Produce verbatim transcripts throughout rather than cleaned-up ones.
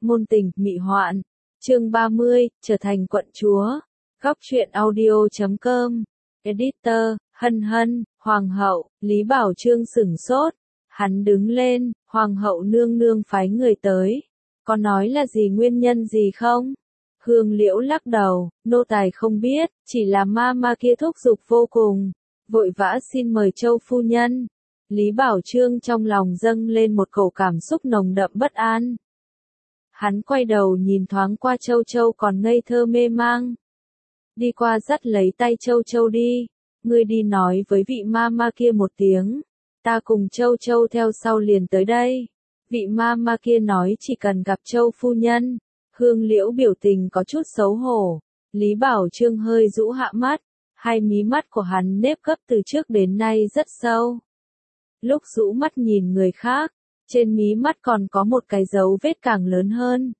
Ngôn tình, mị hoạn. Chương ba mươi, trở thành quận chúa. Góc truyện audio chấm com. Editor, Hân Hân, Hoàng hậu, Lý Bảo Chương sửng sốt. Hắn đứng lên, Hoàng hậu nương nương phái người tới. Có nói là gì nguyên nhân gì không? Hương Liễu lắc đầu, nô tài không biết, chỉ là ma ma kia thúc giục vô cùng. Vội vã xin mời Châu phu nhân. Lý Bảo Chương trong lòng dâng lên một cổ cảm xúc nồng đậm bất an. Hắn quay đầu nhìn thoáng qua Châu Châu còn ngây thơ mê mang. Đi qua dắt lấy tay Châu Châu đi. Ngươi đi nói với vị ma ma kia một tiếng. Ta cùng Châu Châu theo sau liền tới đây. Vị ma ma kia nói chỉ cần gặp Châu phu nhân. Hương Liễu biểu tình có chút xấu hổ. Lý Bảo Chương hơi rũ hạ mắt. Hai mí mắt của hắn nếp gấp từ trước đến nay rất sâu. Lúc rũ mắt nhìn người khác, trên mí mắt còn có một cái dấu vết càng lớn hơn.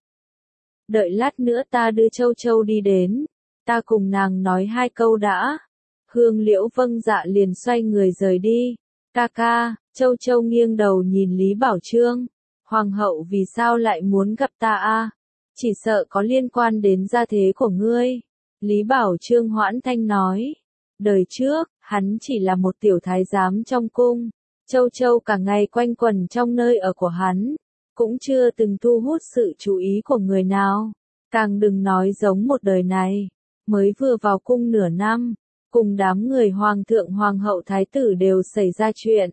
Đợi lát nữa ta đưa Châu Châu đi đến, ta cùng nàng nói hai câu đã. Hương Liễu vâng dạ liền xoay người rời đi. Ca ca, Châu Châu nghiêng đầu nhìn Lý Bảo Chương. Hoàng hậu vì sao lại muốn gặp ta a? Chỉ sợ có liên quan đến gia thế của ngươi. Lý Bảo Chương hoãn thanh nói. Đời trước, hắn chỉ là một tiểu thái giám trong cung. Châu Châu cả ngày quanh quẩn trong nơi ở của hắn, cũng chưa từng thu hút sự chú ý của người nào. Càng đừng nói giống một đời này, mới vừa vào cung nửa năm, cùng đám người hoàng thượng hoàng hậu thái tử đều xảy ra chuyện.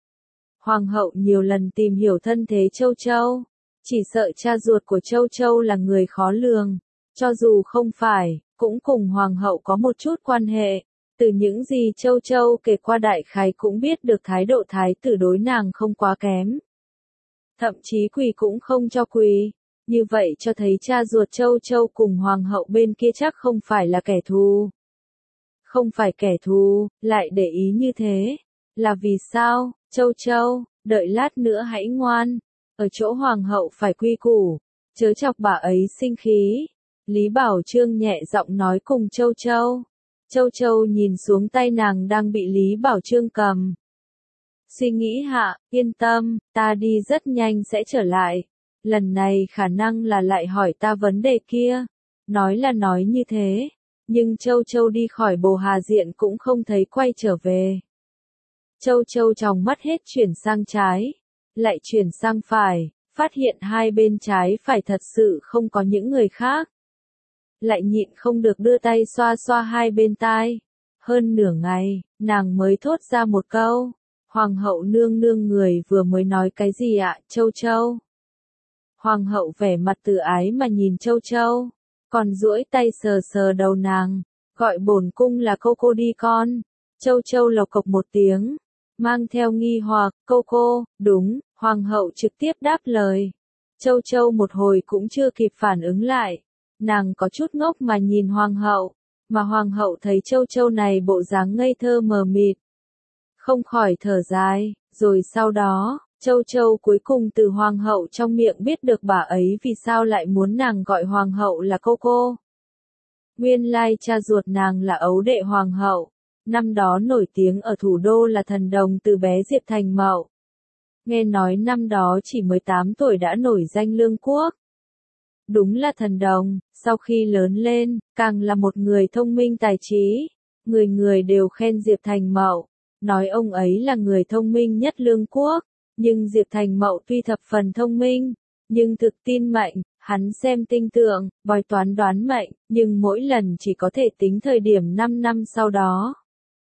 Hoàng hậu nhiều lần tìm hiểu thân thế Châu Châu, chỉ sợ cha ruột của Châu Châu là người khó lường, cho dù không phải, cũng cùng hoàng hậu có một chút quan hệ. Từ những gì Châu Châu kể qua đại khái cũng biết được thái độ thái tử đối nàng không quá kém. Thậm chí quỳ cũng không cho quỳ. Như vậy cho thấy cha ruột Châu Châu cùng hoàng hậu bên kia chắc không phải là kẻ thù. Không phải kẻ thù, lại để ý như thế. Là vì sao, Châu Châu, đợi lát nữa hãy ngoan. Ở chỗ hoàng hậu phải quy củ, chớ chọc bà ấy sinh khí. Lý Bảo Chương nhẹ giọng nói cùng Châu Châu. Châu Châu nhìn xuống tay nàng đang bị Lý Bảo Chương cầm. Suy nghĩ hạ, yên tâm, ta đi rất nhanh sẽ trở lại. Lần này khả năng là lại hỏi ta vấn đề kia. Nói là nói như thế, nhưng Châu Châu đi khỏi Bồ Hà Diện cũng không thấy quay trở về. Châu Châu trong mắt hết chuyển sang trái, lại chuyển sang phải, phát hiện hai bên trái phải thật sự không có những người khác. Lại nhịn không được đưa tay xoa xoa hai bên tai. Hơn nửa ngày, nàng mới thốt ra một câu. Hoàng hậu nương nương người vừa mới nói cái gì ạ, Châu Châu? Hoàng hậu vẻ mặt từ ái mà nhìn Châu Châu, còn duỗi tay sờ sờ đầu nàng, gọi bổn cung là cô cô đi con. Châu Châu lộc cộc một tiếng, mang theo nghi hoặc, cô cô, đúng, hoàng hậu trực tiếp đáp lời. Châu Châu một hồi cũng chưa kịp phản ứng lại. Nàng có chút ngốc mà nhìn hoàng hậu, mà hoàng hậu thấy Châu Châu này bộ dáng ngây thơ mờ mịt. Không khỏi thở dài, rồi sau đó, Châu Châu cuối cùng từ hoàng hậu trong miệng biết được bà ấy vì sao lại muốn nàng gọi hoàng hậu là cô cô. Nguyên lai cha ruột nàng là ấu đệ hoàng hậu, năm đó nổi tiếng ở thủ đô là thần đồng từ bé Diệp Thành Mậu. Nghe nói năm đó chỉ mười tám tuổi đã nổi danh lương quốc. Đúng là thần đồng, sau khi lớn lên, càng là một người thông minh tài trí. Người người đều khen Diệp Thành Mậu, nói ông ấy là người thông minh nhất lương quốc. Nhưng Diệp Thành Mậu tuy thập phần thông minh, nhưng thực tin mệnh, hắn xem tinh tượng, bói toán đoán mệnh, nhưng mỗi lần chỉ có thể tính thời điểm năm năm sau đó.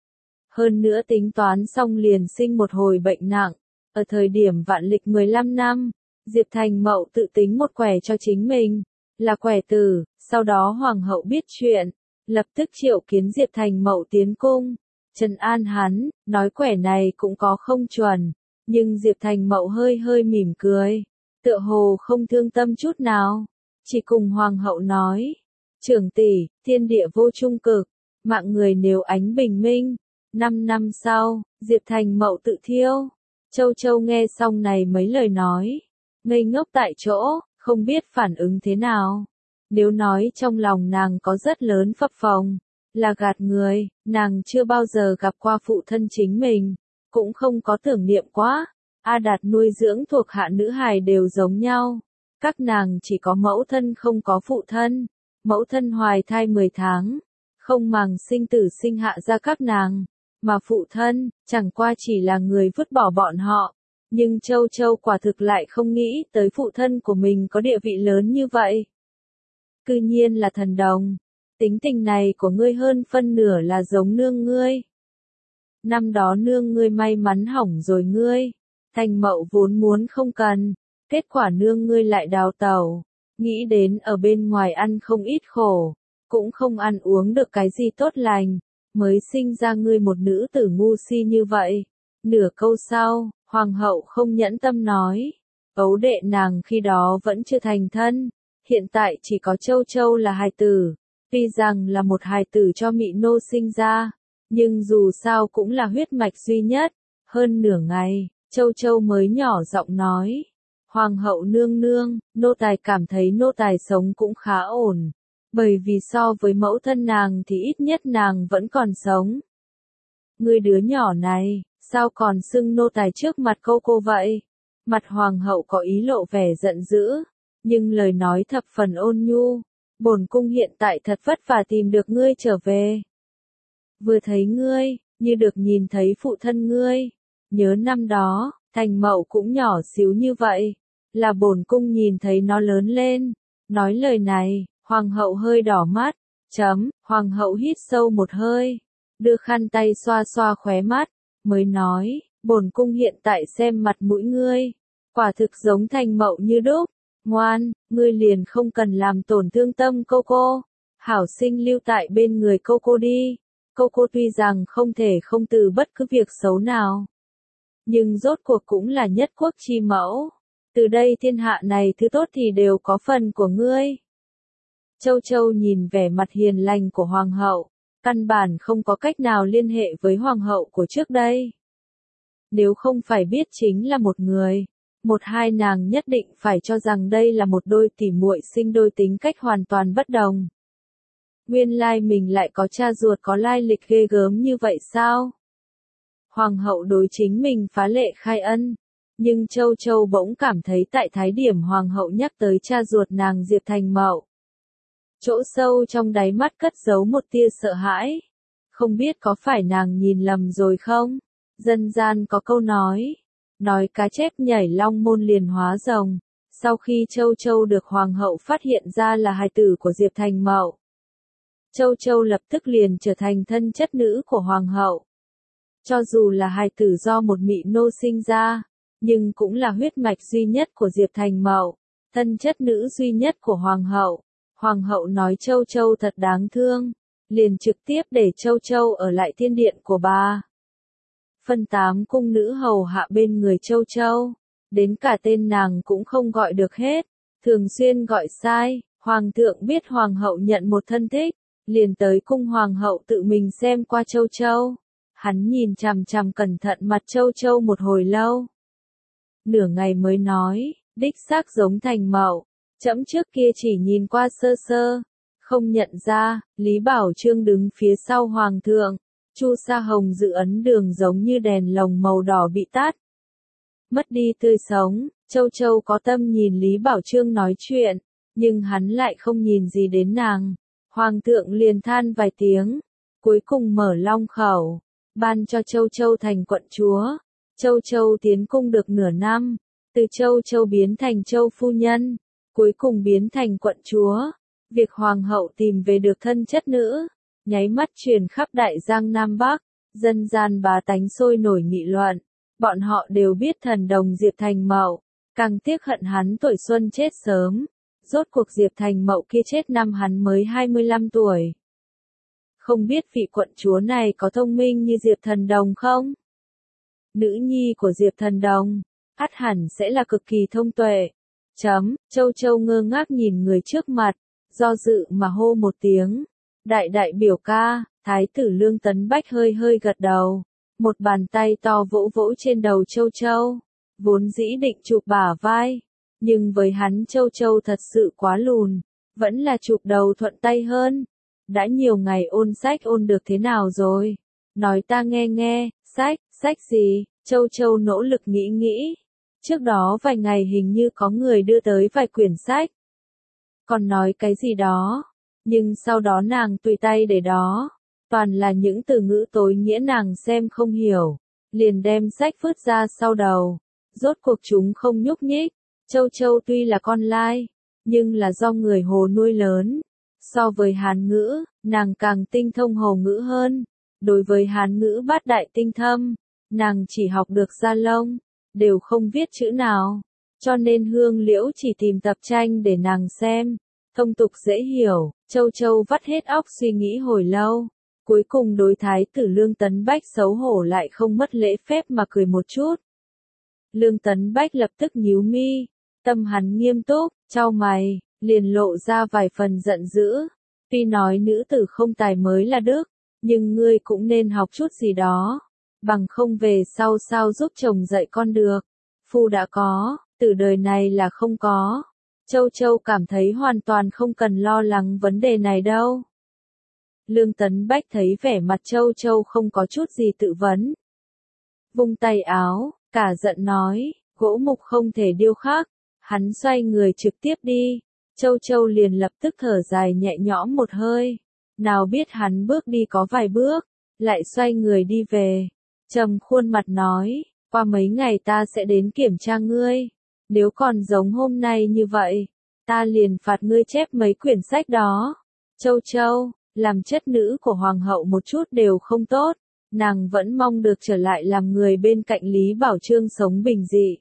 Hơn nữa tính toán xong liền sinh một hồi bệnh nặng, ở thời điểm vạn lịch mười lăm năm. Diệp Thành Mậu tự tính một quẻ cho chính mình, là quẻ tử, sau đó hoàng hậu biết chuyện, lập tức triệu kiến Diệp Thành Mậu tiến cung, trấn an hắn, nói quẻ này cũng có không chuẩn, nhưng Diệp Thành Mậu hơi hơi mỉm cười, tựa hồ không thương tâm chút nào, chỉ cùng hoàng hậu nói, trưởng tỷ, thiên địa vô trung cực, mạng người nếu ánh bình minh, năm năm sau, Diệp Thành Mậu tự thiêu. Châu Châu nghe xong này mấy lời nói, ngây ngốc tại chỗ, không biết phản ứng thế nào. Nếu nói trong lòng nàng có rất lớn phập phồng, là gạt người, nàng chưa bao giờ gặp qua phụ thân chính mình, cũng không có tưởng niệm quá. A Đạt nuôi dưỡng thuộc hạ nữ hài đều giống nhau, Các nàng chỉ có mẫu thân không có phụ thân. Mẫu thân hoài thai mười tháng, không màng sinh tử sinh hạ ra các nàng, mà phụ thân, chẳng qua chỉ là người vứt bỏ bọn họ. Nhưng Châu Châu quả thực lại không nghĩ tới phụ thân của mình có địa vị lớn như vậy. Cư nhiên là thần đồng. Tính tình này của ngươi hơn phân nửa là giống nương ngươi. Năm đó nương ngươi may mắn hỏng rồi ngươi. Thành Mậu vốn muốn không cần, kết quả nương ngươi lại đào tẩu. Nghĩ đến ở bên ngoài ăn không ít khổ, cũng không ăn uống được cái gì tốt lành, mới sinh ra ngươi một nữ tử ngu si như vậy. Nửa câu sau, hoàng hậu không nhẫn tâm nói, ấu đệ nàng khi đó vẫn chưa thành thân, hiện tại chỉ có Châu Châu là hài tử, tuy rằng là một hài tử cho Mị Nô sinh ra, nhưng dù sao cũng là huyết mạch duy nhất. Hơn nửa ngày, Châu Châu mới nhỏ giọng nói, Hoàng hậu nương nương, nô tài cảm thấy nô tài sống cũng khá ổn, bởi vì so với mẫu thân nàng thì ít nhất nàng vẫn còn sống. Ngươi đứa nhỏ này, sao còn xưng nô tài trước mặt cô cô vậy? Mặt hoàng hậu có ý lộ vẻ giận dữ, nhưng lời nói thập phần ôn nhu. Bổn cung hiện tại thật vất vả tìm được ngươi trở về. Vừa thấy ngươi, như được nhìn thấy phụ thân ngươi. Nhớ năm đó, Thành Mậu cũng nhỏ xíu như vậy, là bổn cung nhìn thấy nó lớn lên. Nói lời này, hoàng hậu hơi đỏ mắt. Chấm, hoàng hậu hít sâu một hơi, đưa khăn tay xoa xoa khóe mắt, mới nói, bổn cung hiện tại xem mặt mũi ngươi, quả thực giống Thành Mậu như đúc. Ngoan, ngươi liền không cần làm tổn thương tâm cô cô, hảo sinh lưu tại bên người cô cô đi. Cô cô tuy rằng không thể không từ bất cứ việc xấu nào, nhưng rốt cuộc cũng là nhất quốc chi mẫu. Từ đây thiên hạ này thứ tốt thì đều có phần của ngươi. Châu Châu nhìn vẻ mặt hiền lành của hoàng hậu, căn bản không có cách nào liên hệ với hoàng hậu của trước đây. Nếu không phải biết chính là một người, một hai nàng nhất định phải cho rằng đây là một đôi tỉ muội sinh đôi tính cách hoàn toàn bất đồng. Nguyên lai mình lại có cha ruột có lai lịch ghê gớm như vậy sao? Hoàng hậu đối chính mình phá lệ khai ân, nhưng Châu Châu bỗng cảm thấy tại thái điểm hoàng hậu nhắc tới cha ruột nàng Diệp Thành Mậu, chỗ sâu trong đáy mắt cất giấu một tia sợ hãi. Không biết có phải nàng nhìn lầm rồi không? Dân gian có câu nói, nói cá chép nhảy long môn liền hóa rồng. Sau khi Châu Châu được hoàng hậu phát hiện ra là hài tử của Diệp Thành Mậu, Châu Châu lập tức liền trở thành thân chất nữ của hoàng hậu. Cho dù là hài tử do một Mị Nô sinh ra, nhưng cũng là huyết mạch duy nhất của Diệp Thành Mậu, thân chất nữ duy nhất của hoàng hậu. Hoàng hậu nói Châu Châu thật đáng thương, liền trực tiếp để Châu Châu ở lại thiên điện của bà. Phân tám cung nữ hầu hạ bên người Châu Châu, đến cả tên nàng cũng không gọi được hết, thường xuyên gọi sai. Hoàng thượng biết hoàng hậu nhận một thân thích, liền tới cung hoàng hậu tự mình xem qua Châu Châu. Hắn nhìn chằm chằm cẩn thận mặt Châu Châu một hồi lâu. Nửa ngày mới nói, đích xác giống Thành Mậu, trẫm trước kia chỉ nhìn qua sơ sơ, không nhận ra. Lý Bảo Chương đứng phía sau hoàng thượng, Chu Sa Hồng dự ấn đường giống như đèn lồng màu đỏ bị tắt, mất đi tươi sống. Châu Châu có tâm nhìn Lý Bảo Chương nói chuyện, nhưng hắn lại không nhìn gì đến nàng. Hoàng thượng liền than vài tiếng, cuối cùng mở long khẩu, ban cho Châu Châu thành quận chúa. Châu Châu tiến cung được nửa năm, từ Châu Châu biến thành Châu phu nhân, cuối cùng biến thành quận chúa. Việc hoàng hậu tìm về được thân chất nữ, nháy mắt truyền khắp đại giang Nam Bắc, dân gian bá tánh sôi nổi nghị luận. Bọn họ đều biết thần đồng Diệp Thành Mậu, càng tiếc hận hắn tuổi xuân chết sớm. Rốt cuộc Diệp Thành Mậu kia chết năm hắn mới hai mươi lăm tuổi. Không biết vị quận chúa này có thông minh như Diệp Thần Đồng không? Nữ nhi của Diệp Thần Đồng, ắt hẳn sẽ là cực kỳ thông tuệ. Chấm, Châu Châu ngơ ngác nhìn người trước mặt, do dự mà hô một tiếng. Đại đại biểu ca. Thái tử Lương Tấn Bách hơi hơi gật đầu. Một bàn tay to vỗ vỗ trên đầu Châu Châu. Vốn dĩ định chụp bả vai, nhưng với hắn Châu Châu thật sự quá lùn, vẫn là chụp đầu thuận tay hơn. Đã nhiều ngày ôn sách ôn được thế nào rồi? Nói ta nghe nghe. Sách, sách gì? Châu Châu nỗ lực nghĩ nghĩ. Trước đó vài ngày hình như có người đưa tới vài quyển sách. Còn nói cái gì đó. Nhưng sau đó nàng tùy tay để đó. Toàn là những từ ngữ tối nghĩa nàng xem không hiểu. Liền đem sách vứt ra sau đầu. Rốt cuộc chúng không nhúc nhích. Châu Châu tuy là con lai. Nhưng là do người Hồ nuôi lớn. So với Hán ngữ, nàng càng tinh thông Hồ ngữ hơn. Đối với Hán ngữ bát đại tinh thâm, nàng chỉ học được gia lông, đều không viết chữ nào. Cho nên Hương Liễu chỉ tìm tập tranh để nàng xem. Thông tục dễ hiểu, Châu Châu vắt hết óc suy nghĩ hồi lâu. Cuối cùng đối thái tử Lương Tấn Bách xấu hổ lại không mất lễ phép mà cười một chút. Lương Tấn Bách lập tức nhíu mi, tâm hắn nghiêm túc, chau mày, liền lộ ra vài phần giận dữ. Tuy nói nữ tử không tài mới là đức, nhưng ngươi cũng nên học chút gì đó. Bằng không về sau sao giúp chồng dạy con được. Phu đã có, từ đời này là không có. Châu Châu cảm thấy hoàn toàn không cần lo lắng vấn đề này đâu. Lương Tấn Bách thấy vẻ mặt Châu Châu không có chút gì tự vấn. Vung tay áo, cả giận nói, gỗ mục không thể điêu khắc. Hắn xoay người trực tiếp đi. Châu Châu liền lập tức thở dài nhẹ nhõm một hơi. Nào biết hắn bước đi có vài bước, lại xoay người đi về. Trầm khuôn mặt nói, qua mấy ngày ta sẽ đến kiểm tra ngươi. Nếu còn giống hôm nay như vậy, ta liền phạt ngươi chép mấy quyển sách đó. Châu Châu, làm chất nữ của hoàng hậu một chút đều không tốt. Nàng vẫn mong được trở lại làm người bên cạnh Lý Bảo Chương sống bình dị.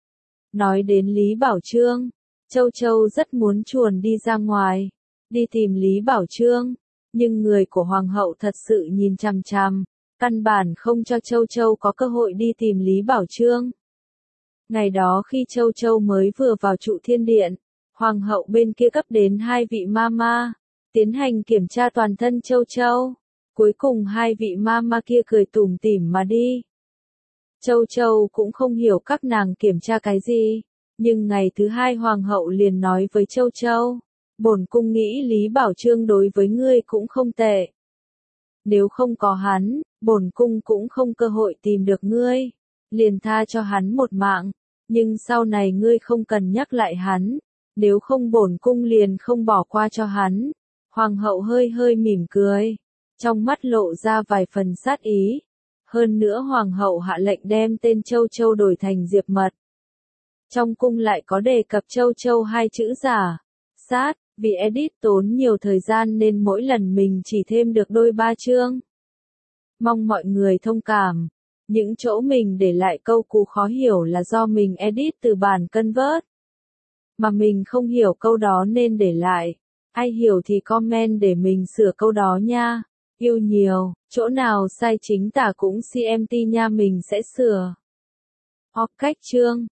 Nói đến Lý Bảo Chương, Châu Châu rất muốn chuồn đi ra ngoài, đi tìm Lý Bảo Chương, nhưng người của hoàng hậu thật sự nhìn chằm chằm, căn bản không cho Châu Châu có cơ hội đi tìm Lý Bảo Chương. Ngày đó khi Châu Châu mới vừa vào trụ thiên điện, hoàng hậu bên kia cấp đến hai vị mama, tiến hành kiểm tra toàn thân Châu Châu. Cuối cùng hai vị mama kia cười tủm tỉm mà đi. Châu Châu cũng không hiểu các nàng kiểm tra cái gì, nhưng ngày thứ hai hoàng hậu liền nói với Châu Châu, bổn cung nghĩ Lý Bảo Chương đối với ngươi cũng không tệ. Nếu không có hắn, bổn cung cũng không cơ hội tìm được ngươi, liền tha cho hắn một mạng, nhưng sau này ngươi không cần nhắc lại hắn, nếu không bổn cung liền không bỏ qua cho hắn. Hoàng hậu hơi hơi mỉm cười, trong mắt lộ ra vài phần sát ý. Hơn nữa hoàng hậu hạ lệnh đem tên Châu Châu đổi thành Diệp Mật. Trong cung lại có đề cập Châu Châu hai chữ giả, sát, vì edit tốn nhiều thời gian nên mỗi lần mình chỉ thêm được đôi ba chương. Mong mọi người thông cảm, những chỗ mình để lại câu cú khó hiểu là do mình edit từ bản Convert. Mà mình không hiểu câu đó nên để lại, ai hiểu thì comment để mình sửa câu đó nha. Yêu nhiều, chỗ nào sai chính tả cũng xê em tê nha mình sẽ sửa. Hoặc cách chương.